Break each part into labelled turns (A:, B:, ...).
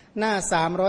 A: หน้า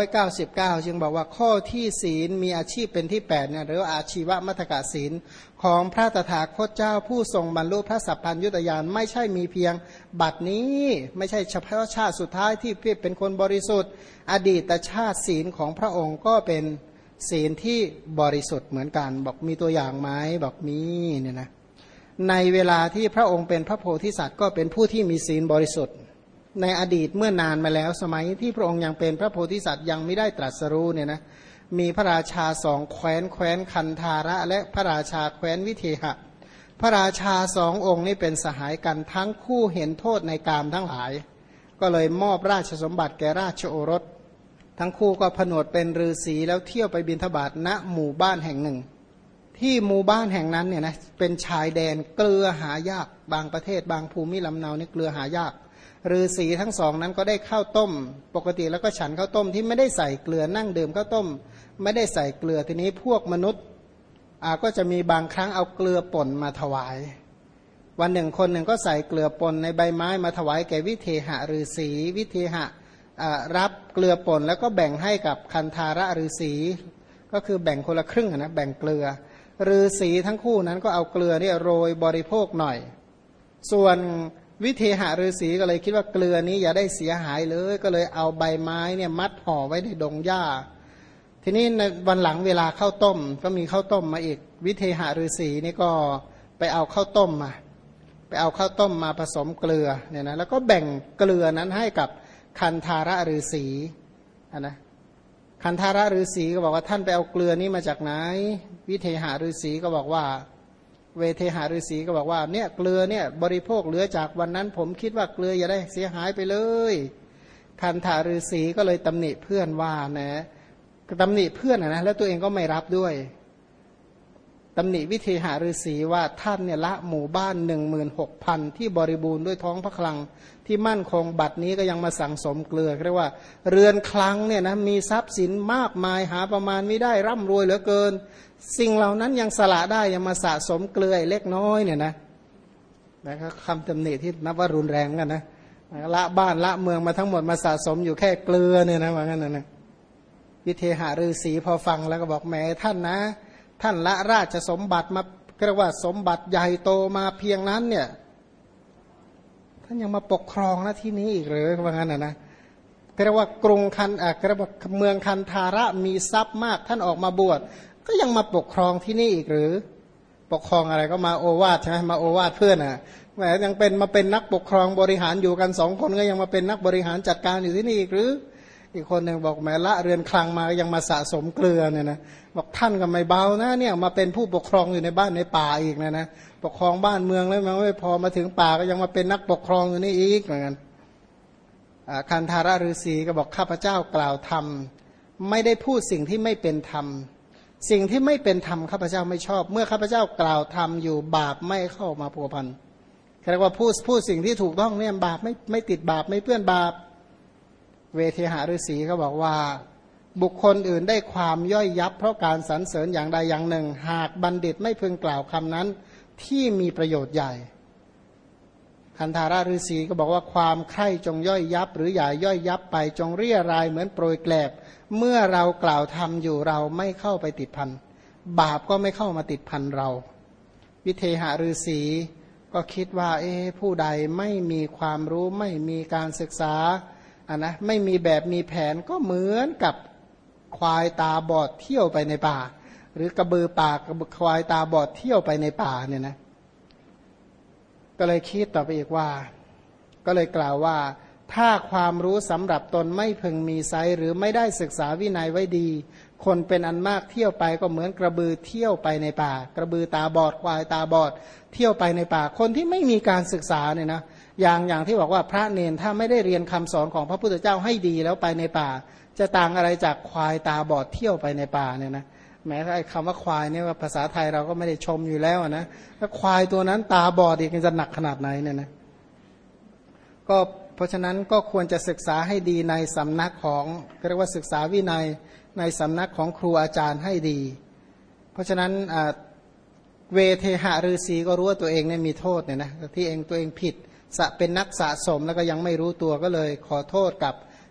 A: 399จึงบอกว่าข้อที่ศีลมีอาชีพเป็นที่8เนี่ยหรือว่าอาชีวมัตถกศีลของพระตถาคตเจ้าผู้ทรงบรรลุพระสัพพัญญุตญาณไม่ใช่มีเพียงบัดนี้ไม่ใช่เฉพาะชาติสุดท้ายที่เป็นคนบริสุทธิ์อดีตชาติศีลของพระองค์ก็เป็นศีลที่บริสุทธิ์เหมือนกันบอกมีตัวอย่างไหมบอกมีเนี่ยนะในเวลาที่พระองค์เป็นพระโพธิสัตว์ก็เป็นผู้ที่มีศีลบริสุทธิ์ในอดีตเมื่อนานมาแล้วสมัยที่พระองค์ยังเป็นพระโพธิสัตว์ยังไม่ได้ตรัสรู้เนี่ยนะมีพระราชาสองแคว้นคันธาระและพระราชาแคว้นวิเทหะพระราชาสององค์นี้เป็นสหายกันทั้งคู่เห็นโทษในกามทั้งหลายก็เลยมอบราชสมบัติแก่ราชโอรสทั้งคู่ก็ผนวดเป็นฤาษีแล้วเที่ยวไปบิณฑบาตณหมู่บ้านแห่งหนึ่งที่หมู่บ้านแห่งนั้นเนี่ยนะเป็นชายแดนเกลือหายากบางประเทศบางภูมิลำเนานี่เกลือหายากฤาษีทั้งสองนั้นก็ได้ข้าวต้มปกติแล้วก็ฉันข้าวต้มที่ไม่ได้ใส่เกลือนั่งดื่มข้าวต้มไม่ได้ใส่เกลือทีนี้พวกมนุษย์ก็จะมีบางครั้งเอาเกลือป่นมาถวายวันหนึ่งคนหนึ่งก็ใส่เกลือป่นในใบไม้มาถวายแก่วิเทหะฤาษีวิเทหะรับเกลือป่นแล้วก็แบ่งให้กับคันธาระฤาษีก็คือแบ่งคนละครึ่งนะแบ่งเกลือฤาษีทั้งคู่นั้นก็เอาเกลือเนี่ยโรยบริโภคหน่อยส่วนวิเทหฤาษีก็เลยคิดว่าเกลือนี้อย่าได้เสียหายเลยก็เลยเอาใบไม้เนี่ยมัดห่อไว้ในดงหญ้าทีนี้ในวันหลังเวลาข้าวต้มก็มีข้าวต้มมาอีกวิเทหฤาษีนี่ก็ไปเอาข้าวต้มมาผสมเกลือเนี่ยนะแล้วก็แบ่งเกลือนั้นให้กับคันธาระฤาษีนะคันธาระฤาษีก็บอกว่าท่านไปเอาเกลือนี้มาจากไหนวิเทหฤาษีก็บอกว่าเวเทหฤาษีก็บอกว่าเนี่ยเกลือเนี่ยบริโภคเหลือจากวันนั้นผมคิดว่าเกลืออย่าได้เสียหายไปเลยคันธาฤาษีก็เลยตำหนิเพื่อนว่านะตำหนิเพื่อนนะแล้วตัวเองก็ไม่รับด้วยตำหนิวิเทหฤาษีว่าท่านเนี่ยละหมู่บ้าน 16,000 ที่บริบูรณ์ด้วยท้องพระคลังที่มั่นคงบัดนี้ก็ยังมาสั่งสมเกลือเรียกว่าเรือนคลังเนี่ยนะมีทรัพย์สินมากมายหาประมาณไม่ได้ร่ำรวยเหลือเกินสิ่งเหล่านั้นยังสละได้ยังมาสะสมเกลือเล็กน้อยเนี่ยนะนะครับคำตำหนิที่นับว่ารุนแรงกันนะละบ้านละเมืองมาทั้งหมดมาสะสมอยู่แค่เกลือเนี่ยนะว่างั้นนะวิเทหฤาษีพอฟังแล้วก็บอกแหมท่านนะท่านละราชสมบัติมาเรียกว่าสมบัติใหญ่โตมาเพียงนั้นเนี่ยท่านยังมาปกครองหน้าที่นี้อีกหรือว่างั้นนะเรียกว่ากรุงคันเรียกว่าเมืองคันธาระมีทรัพย์มากท่านออกมาบวชก็ยังมาปกครองที่นี่อีกหรือปกครองอะไรก็มาโอวาทใช่ไหมมาโอวาทเพื่อนแหมยังเป็นมาเป็นนักปกครองบริหารอยู่กันสองคนก็ยังมาเป็นนักบริหารจัดการอยู่ที่นี่อีกหรืออีกคนหนึ่งบอกแม่ละเรือนคลังมายังมาสะสมเกลือเนี่ยนะบอกท่านก็ไม่เบานะเนี่ยมาเป็นผู้ปกครองอยู่ในบ้านในป่าอีกนะปกครองบ้านเมืองแล้วมันไม่พอมาถึงป่าก็ยังมาเป็นนักปกครองอยู่นี่อีกเหมือนกันคันธาระฤาษีก็บอกข้าพเจ้ากล่าวธรรมไม่ได้พูดสิ่งที่ไม่เป็นธรรมสิ่งที่ไม่เป็นธรรมข้าพเจ้าไม่ชอบเมื่อข้าพเจ้ากล่าวธรรมอยู่บาปไม่เข้ามาพัวพันเรียกว่าพูดสิ่งที่ถูกต้องเนี่ยบาปไม่ติดบาปไม่เปื้อนบาปเวเทหฤาษีก็บอกว่าบุคคลอื่นได้ความย่อยยับเพราะการสรรเสริญอย่างใดอย่างหนึ่งหากบัณฑิตไม่พึงกล่าวคำนั้นที่มีประโยชน์ใหญ่คันธาระฤาษีก็บอกว่าความใคร่จงย่อยยับหรืออย่าย่อยยับไปจงเรี่ยรายเหมือนโปรยแกลบเมื่อเรากล่าวทำอยู่เราไม่เข้าไปติดพันบาปก็ไม่เข้ามาติดพันเราวิเทหฤาษีก็คิดว่าผู้ใดไม่มีความรู้ไม่มีการศึกษานะไม่มีแบบมีแผนก็เหมือนกับควายตาบอดเที่ยวไปในป่าหรือกระบือป่ากระบือควายตาบอดเที่ยวไปในป่าเนี่ยนะก็เลยคิดต่อไปอีกว่าก็เลยกล่าวว่าถ้าความรู้สำหรับตนไม่พึงมีไซหรือไม่ได้ศึกษาวินัยไว้ดีคนเป็นอันมากเที่ยวไปก็เหมือนกระบือเที่ยวไปในป่ากระบือตาบอดควายตาบอดเที่ยวไปในป่าคนที่ไม่มีการศึกษาเนี่ยนะอย่างที่บอกว่าพระเนรถ้าไม่ได้เรียนคำสอนของพระพุทธเจ้าให้ดีแล้วไปในป่าจะต่างอะไรจากควายตาบอดเที่ยวไปในป่าเนี่ยนะแม้ไอ้คำว่าควายเนี่ยว่าภาษาไทยเราก็ไม่ได้ชมอยู่แล้วนะถ้าควายตัวนั้นตาบอดอีกจะหนักขนาดไหนเนี่ยนะก็เพราะฉะนั้นก็ควรจะศึกษาให้ดีในสำนักของเรียกว่าศึกษาวินัยในสำนักของครูอาจารย์ให้ดีเพราะฉะนั้นเวเทหฤาษีก็รู้ว่าตัวเองเนี่ยมีโทษเนี่ยนะที่ตัวเองผิดเป็นนักสะสมแล้วก็ยังไม่รู้ตัวก็เลยขอโทษกับ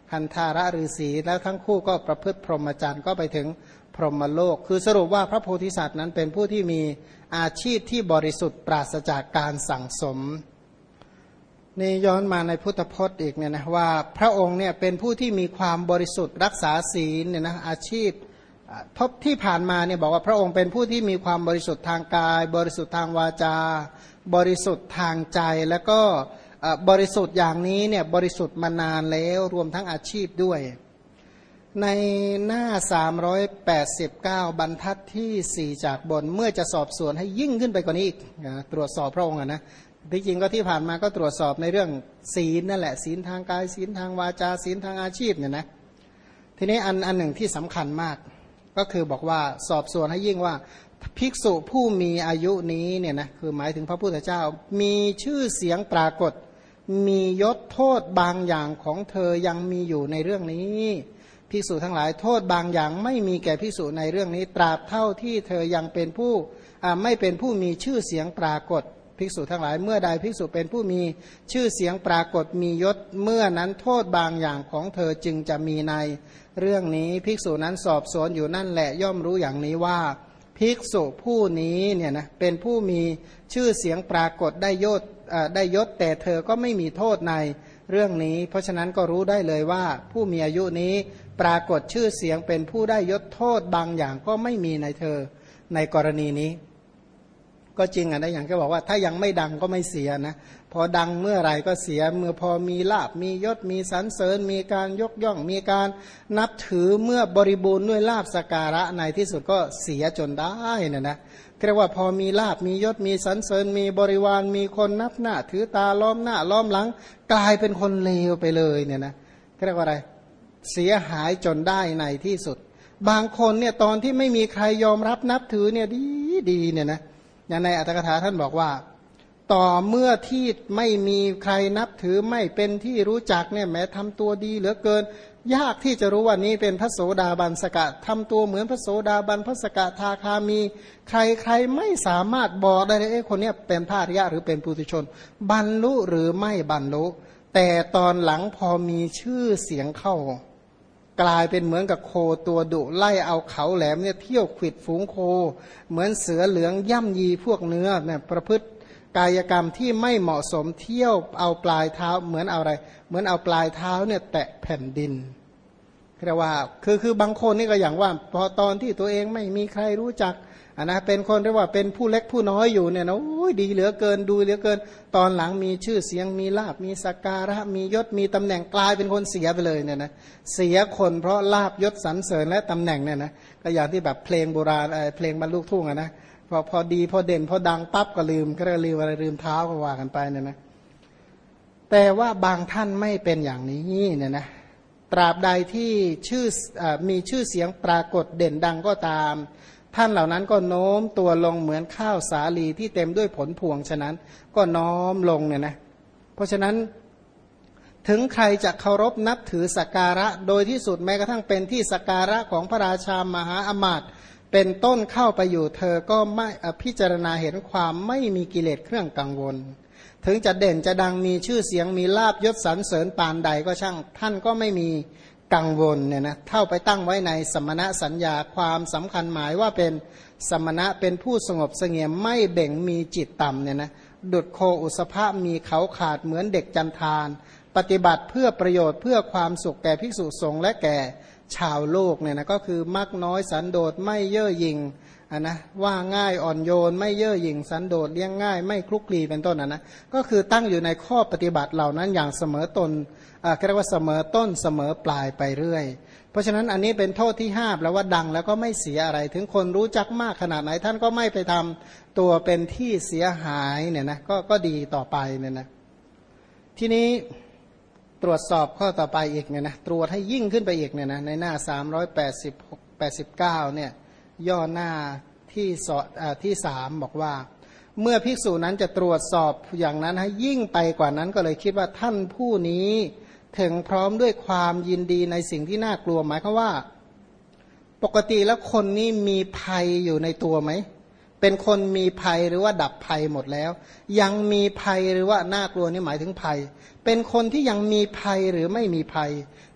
A: คันธารฤาษีแล้วทั้งคู่ก็ประพฤติพรหมจรรย์ก็ไปถึงพรหมโลกคือสรุปว่าพระโพธิสัตว์นั้นเป็นผู้ที่มีอาชีพที่บริสุทธิ์ปราศจากการสั่งสมนี่ย้อนมาในพุทธพจน์อีกเนี่ยนะว่าพระองค์เนี่ยเป็นผู้ที่มีความบริสุทธิ์รักษาศีลเนี่ยนะอาชีพทบที่ผ่านมาเนี่ยบอกว่าพระองค์เป็นผู้ที่มีความบริสุทธิ์ทางกายบริสุทธิ์ทางวาจาบริสุทธิ์ทางใจแล้วก็บริสุทธิ์อย่างนี้เนี่ยบริสุทธิ์มานานแล้วรวมทั้งอาชีพด้วยในหน้า389บรรทัดที่4จากบนเมื่อจะสอบสวนให้ยิ่งขึ้นไปกว่านี้อีกตรวจสอบพระองค์นะที่จริงก็ที่ผ่านมาก็ตรวจสอบในเรื่องศีลนั่นแหละศีลทางกายศีลทางวาจาศีลทางอาชีพเนี่ยนะทีนี้อันหนึ่งที่สำคัญมากก็คือบอกว่าสอบสวนให้ยิ่งว่าภิกษุผู้มีอายุนี้เนี่ยนะคือหมายถึงพระพุทธเจ้ามีชื่อเสียงปรากฏมียศโทษบางอย่างของเธอยังมีอยู่ในเรื่องนี้ภิกษุทั้งหลายโทษบางอย่างไม่มีแก่ภิกษุในเรื่องนี้ตราบเท่าที่เธอยังเป็นผู้ไม่เป็นผู้มีชื่อเสียงปรากฏภิกษุทั้งหลายเมื่อใดภิกษุเป็นผู้มีชื่อเสียงปรากฏมียศเมื่อนั้นโทษบางอย่างของเธอจึงจะมีในเรื่องนี้ภิกษุนั้นสอบสวนอยู่นั่นแหละย่อมรู้อย่างนี้ว่าภิกษุผู้นี้เนี่ยนะเป็นผู้มีชื่อเสียงปรากฏได้ยศแต่เธอก็ไม่มีโทษในเรื่องนี้เพราะฉะนั้นก็รู้ได้เลยว่าผู้มีอายุนี้ปรากฏชื่อเสียงเป็นผู้ได้ยศโทษบางอย่างก็ไม่มีในเธอในกรณีนี้ก็จริงนะอย่างที่บอกว่าถ้ายังไม่ดังก็ไม่เสียนะพอดังเมื่อไหร่ก็เสียเมื่อพอมีลาภมียศมีสรรเสริญมีการยกย่องมีการนับถือเมื่อบริบูรณ์ด้วยลาภสักการะในที่สุดก็เสียจนได้นะเรียกว่าพอมีลาภมียศมีสรรเสริญมีบริวารมีคนนับหน้าถือตาล้อมหน้าล้อมหลังกลายเป็นคนเลวไปเลยเนี่ยนะเรียกว่าอะไรเสียหายจนได้ในที่สุดบางคนเนี่ยตอนที่ไม่มีใครยอมรับนับถือเนี่ยดีเนี่ยนะอย่างในอัตถกถาท่านบอกว่าต่อเมื่อที่ไม่มีใครนับถือไม่เป็นที่รู้จักเนี่ยแม้ทำตัวดีเหลือเกินยากที่จะรู้ว่านี้เป็นพระโสดาบันสกะทำตัวเหมือนพระโสดาบันพระสกทาคามีใครไม่สามารถบอกได้เลยคนนี้เป็นพระอริยะหรือเป็นปุถุชนบรรลุหรือไม่บรรลุแต่ตอนหลังพอมีชื่อเสียงเข้ากลายเป็นเหมือนกับโคตัวดุไล่เอาเขาแหลมเนี่ยเที่ยวขวิดฝูงโคเหมือนเสือเหลืองย่ำยีพวกเนื้อเนี่ยประพฤติกายกรรมที่ไม่เหมาะสมเที่ยวเอาปลายเท้าเหมือนเอาอะไรเหมือนเอาปลายเท้าเนี่ยแตะแผ่นดินเรียกว่าคือบางคนนี่ก็อย่างว่าพอตอนที่ตัวเองไม่มีใครรู้จักนะเป็นคนเรียกว่าเป็นผู้เล็กผู้น้อยอยู่เนี่ยนะโอ้ยดีเหลือเกินดูเหลือเกินตอนหลังมีชื่อเสียงมีลาภมีสักการะมียศมีตำแหน่งกลายเป็นคนเสียไปเลยเนี่ยนะเสียคนเพราะลาภยศสรรเสริญและตำแหน่งเนี่ยนะก็อย่างที่แบบเพลงโบราณเพลงบรรลุทุ่งนะพอดีพอเด่นพอดังปั๊บก็ลืมก็ลืมอะไรลืมเท้าก็ว่ากันไปเนี่ยนะแต่ว่าบางท่านไม่เป็นอย่างนี้เนี่ยนะตราบใดที่มีชื่อเสียงปรากฏเด่นดังก็ตามท่านเหล่านั้นก็โน้มตัวลงเหมือนข้าวสาลีที่เต็มด้วยผลพวงฉะนั้นก็น้อมลงเนี่ยนะเพราะฉะนั้นถึงใครจะเคารพนับถือสักการะโดยที่สุดแม้กระทั่งเป็นที่สักการะของพระราชามหาอมาตย์เป็นต้นเข้าไปอยู่เธอก็ไม่พิจารณาเห็นความไม่มีกิเลสเครื่องกังวลถึงจะเด่นจะดังมีชื่อเสียงมีลาภยศสรรเสริญปานใดก็ช่างท่านก็ไม่มีกังวลเนี่ยนะเท่าไปตั้งไว้ในสมณะสัญญาความสำคัญหมายว่าเป็นสมณะเป็นผู้สงบเสงี่ยมไม่เบ่งมีจิตต่ำเนี่ยนะดุจโคอุสภะมีเขาขาดเหมือนเด็กจันทานปฏิบัติเพื่อประโยชน์เพื่อความสุขแก่ภิกษุสงฆ์และแก่ชาวโลกเนี่ยนะก็คือมักน้อยสันโดษไม่เย่อหยิ่งนะว่าง่ายอ่อนโยนไม่เย่อหยิ่งสันโดษเลี้ยงง่ายไม่คลุกคลีเป็นต้นนะก็คือตั้งอยู่ในข้อปฏิบัติเหล่านั้นอย่างเสมอตนเรียกว่าเสมอต้นเสมอปลายไปเรื่อยเพราะฉะนั้นอันนี้เป็นโทษที่ห้าแล้วว่าดังแล้วก็ไม่เสียอะไรถึงคนรู้จักมากขนาดไหนท่านก็ไม่ไปทำตัวเป็นที่เสียหายเนี่ยนะก็ดีต่อไปเนี่ยนะทีนี้ตรวจสอบข้อต่อไปอีกเนี่ยนะตรวจให้ยิ่งขึ้นไปอีกเนี่ยนะในหน้า389เนี่ยย่อหน้าที่3บอกว่าเมื่อภิกษุนั้นจะตรวจสอบอย่างนั้นให้ยิ่งไปกว่านั้นก็เลยคิดว่าท่านผู้นี้ถึงพร้อมด้วยความยินดีในสิ่งที่น่ากลัวหมายความว่าปกติแล้วคนนี้มีภัยอยู่ในตัวไหมเป็นคนมีภัยหรือว่าดับภัยหมดแล้วยังมีภัยหรือว่าน่ากลัวนี่หมายถึงภัยเป็นคนที่ยังมีภัยหรือไม่มีภัย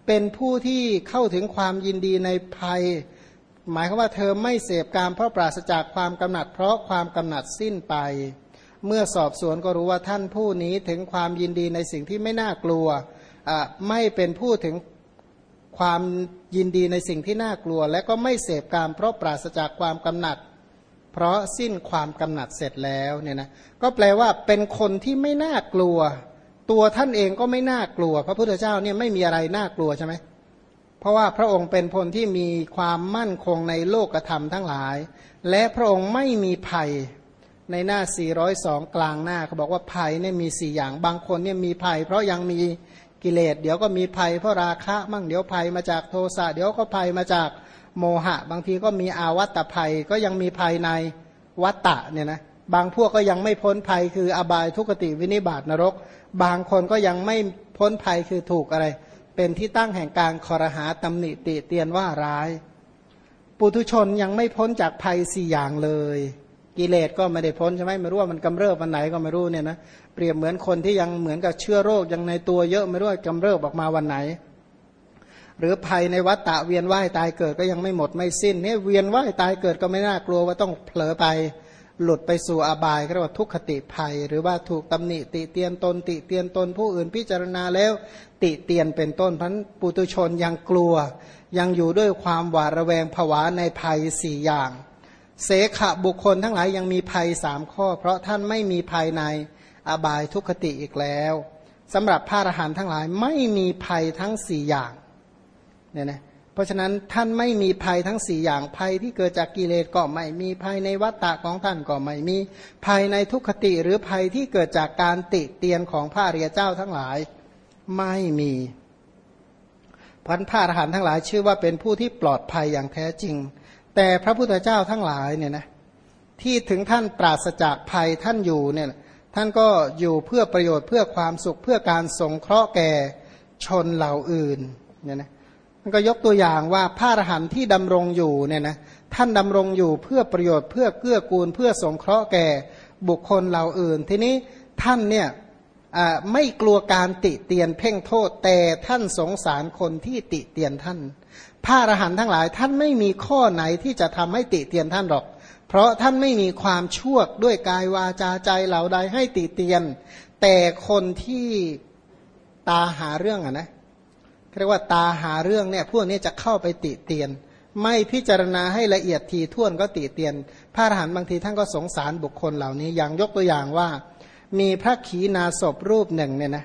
A: เป็นผู้ที่เข้าถึงความยินดีในภัยหมายความว่าเธอไม่เสพกามเพราะปราศจากความกำหนัดเพราะความกำหนัดสิ้นไปเมื่อสอบสวนก็รู้ว่าท่านผู้นี้ถึงความยินดีในสิ่งที่ไม่น่ากลัวไม่เป็นผู้ถึงความยินดีในสิ่งที่น่ากลัวและก็ไม่เสพกามเพราะปราศจากความกำหนัดเพราะสิ้นความกำหนัดเสร็จแล้วเนี่ยนะก็แปลว่าเป็นคนที่ไม่น่ากลัวตัวท่านเองก็ไม่น่ากลัวพระพุทธเจ้าเนี่ยไม่มีอะไรน่ากลัวใช่ไหมเพราะว่าพระองค์เป็นคนที่มีความมั่นคงในโลกธรรมทั้งหลายและพระองค์ไม่มีภัยในหน้า402กลางหน้าเขาบอกว่าภัยเนี่ยมี4อย่างบางคนเนี่ยมีภัยเพราะยังมีกิเลสเดี๋ยวก็มีภัยเพราะราคะมั่งเดี๋ยวภัยมาจากโทสะเดี๋ยวก็ภัยมาจากโมหะบางทีก็มีอาวัตตภัยก็ยังมีภัยในวัตตะเนี่ยนะบางพวกก็ยังไม่พ้นภัยคืออบายทุกขติวินิบาตนรกบางคนก็ยังไม่พ้นภัยคือถูกอะไรเป็นที่ตั้งแห่งการคอรหาตำหนิติเตียนว่าร้ายปุถุชนยังไม่พ้นจากภัย4อย่างเลยกิเลสก็ไม่ได้พ้นใช่ไหมไม่รู้ว่ามันกำเริบวันไหนก็ไม่รู้เนี่ยนะเปรียบเหมือนคนที่ยังเหมือนกับเชื้อโรคยังในตัวเยอะไม่รู้ว่ากำเริบออกมาวันไหนหรือภัยในวัฏฏะเวียนว่ายตายเกิดก็ยังไม่หมดไม่สิ้นเนี่ยเวียนว่ายตายเกิดก็ไม่น่ากลัวว่าต้องเผลอไปหลุดไปสู่อบายเรียกว่าทุกขติภัยหรือว่าถูกตำหนิติเตียนตนติเตียนตนผู้อื่นพิจารณาแล้วติเตียนเป็นต้นพันปุถุชนยังกลัวยังอยู่ด้วยความหวาดระแวงผวาในภัย4อย่างเสขะบุคคลทั้งหลายยังมีภัย3ข้อเพราะท่านไม่มีภัยในอบายทุกขติอีกแล้วสำหรับพระอรหันต์ทั้งหลายไม่มีภัยทั้ง4อย่างเนี่ยนะเพราะฉะนั้นท่านไม่มีภัยทั้ง4อย่างภัยที่เกิดจากกิเลสก็ไม่มีภัยในวัฏฏะของท่านก็ไม่มีภัยในทุกขติหรือภัยที่เกิดจากการติเตียนของพระอริยเจ้าทั้งหลายไม่มีพันพระอรหันต์ทั้งหลายชื่อว่าเป็นผู้ที่ปลอดภัยอย่างแท้จริงแต่พระพุทธเจ้าทั้งหลายเนี่ยนะที่ถึงท่านปราศจากภัยท่านอยู่เนี่ยท่านก็อยู่เพื่อประโยชน์เพื่อความสุขเพื่อการสงเคราะห์แก่ชนเหล่าอื่นเนี่ยนะมันก็ยกตัวอย่างว่าพระอรหันต์ที่ดำรงอยู่เนี่ยนะท่านดำรงอยู่เพื่อประโยชน์เพื่อเกื้อกูลเพื่อสงเคราะห์แก่บุคคลเหล่าอื่นทีนี้ท่านเนี่ยไม่กลัวการติเตียนเพ่งโทษแต่ท่านสงสารคนที่ติเตียนท่านพระอรหันต์ทั้งหลายท่านไม่มีข้อไหนที่จะทำให้ติเตียนท่านหรอกเพราะท่านไม่มีความชั่วด้วยกายวาจาใจเหล่าใดให้ติเตียนแต่คนที่ตาหาเรื่องนะเรียกว่าตาหาเรื่องเนี่ยพวกนี้จะเข้าไปติเตียนไม่พิจารณาให้ละเอียดถี่ถ้วนก็ติเตียนพระอรหันต์บางทีท่านก็สงสารบุคคลเหล่านี้อย่างยกตัวอย่างว่ามีพระขีณาสพรูปหนึ่งเนี่ยนะ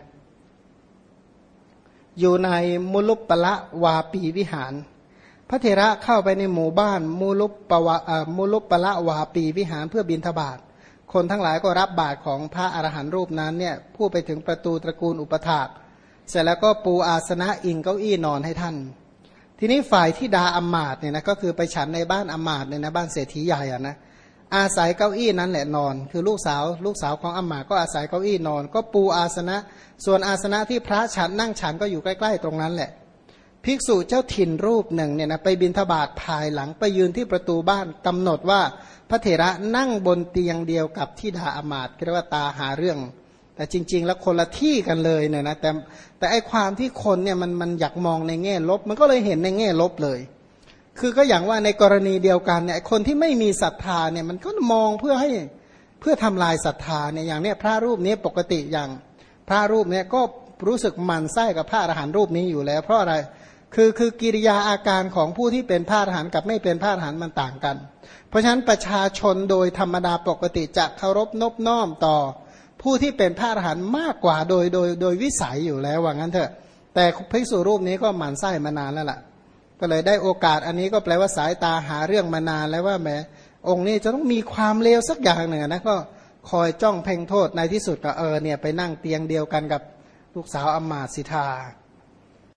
A: อยู่ในมุลุปปละวาปีวิหารพระเถระเข้าไปในหมู่บ้านมุลุปปละวาปีวิหารเพื่อบิณฑบาตคนทั้งหลายก็รับบาตรของพระอรหันต์รูปนั้นเนี่ยผู้ไปถึงประตูตระกูลอุปถากเสร็จแล้วก็ปูอาสนะอิงเก้าอี้นอนให้ท่านทีนี้ฝ่ายที่ดาอำมาตย์เนี่ยนะก็คือไปฉันในบ้านอำมาตย์เนี่ยนะบ้านเศรษฐีใหญ่อ่ะนะอาศัยเก้าอี้นั้นแหละนอนคือลูกสาวของอำมาตย์ก็อาศัยเก้าอี้นอนก็ปูอาสนะส่วนอาสนะที่พระฉันนั่งฉันก็อยู่ใกล้ๆตรงนั้นแหละภิกษุเจ้าถิ่นรูปหนึ่งเนี่ยนะไปบิณฑบาตภายหลังไปยืนที่ประตูบ้านกำหนดว่าพระเถระนั่งบนเตียงเดียวกับที่ดาอำมาตย์เรียกว่าตาหาเรื่องแต่จริงๆแล้วคนละที่กันเลยเนี่ยนะแต่ไอความที่คนเนี่ยมันอยากมองในแง่ลบมันก็เลยเห็นในแง่ลบเลยคือก็อย่างว่าในกรณีเดียวกันเนี่ยคนที่ไม่มีศรัทธาเนี่ยมันก็มองเพื่อทำลายศรัทธาเนี่ยอย่างเนี้ยพระรูปนี้ปกติอย่างพระรูปเนี่ยก็รู้สึกหมั่นไส้กับพระอรหันต์รูปนี้อยู่แล้วเพราะอะไรคือกิริยาอาการของผู้ที่เป็นพระอรหันต์กับไม่เป็นพระอรหันต์มันต่างกันเพราะฉะนั้นประชาชนโดยธรรมดาปกติจะเคารพนบน้อมต่อผู้ที่เป็นพระอรหันต์มากกว่าโดยวิสัยอยู่แล้วว่างั้นเถอะแต่ภิกษุรูปนี้ก็หมั่นไส้มานานแล้วล่ะก็เลยได้โอกาสอันนี้ก็แปลว่าสายตาหาเรื่องมานานแล้วว่าแหมองค์นี้จะต้องมีความเลวสักอย่างหนึ่งนะก็คอยจ้องเพ่งโทษในที่สุดก็เนี่ยไปนั่งเตียงเดียวกันกับลูกสาวอำมาตย์สิทธา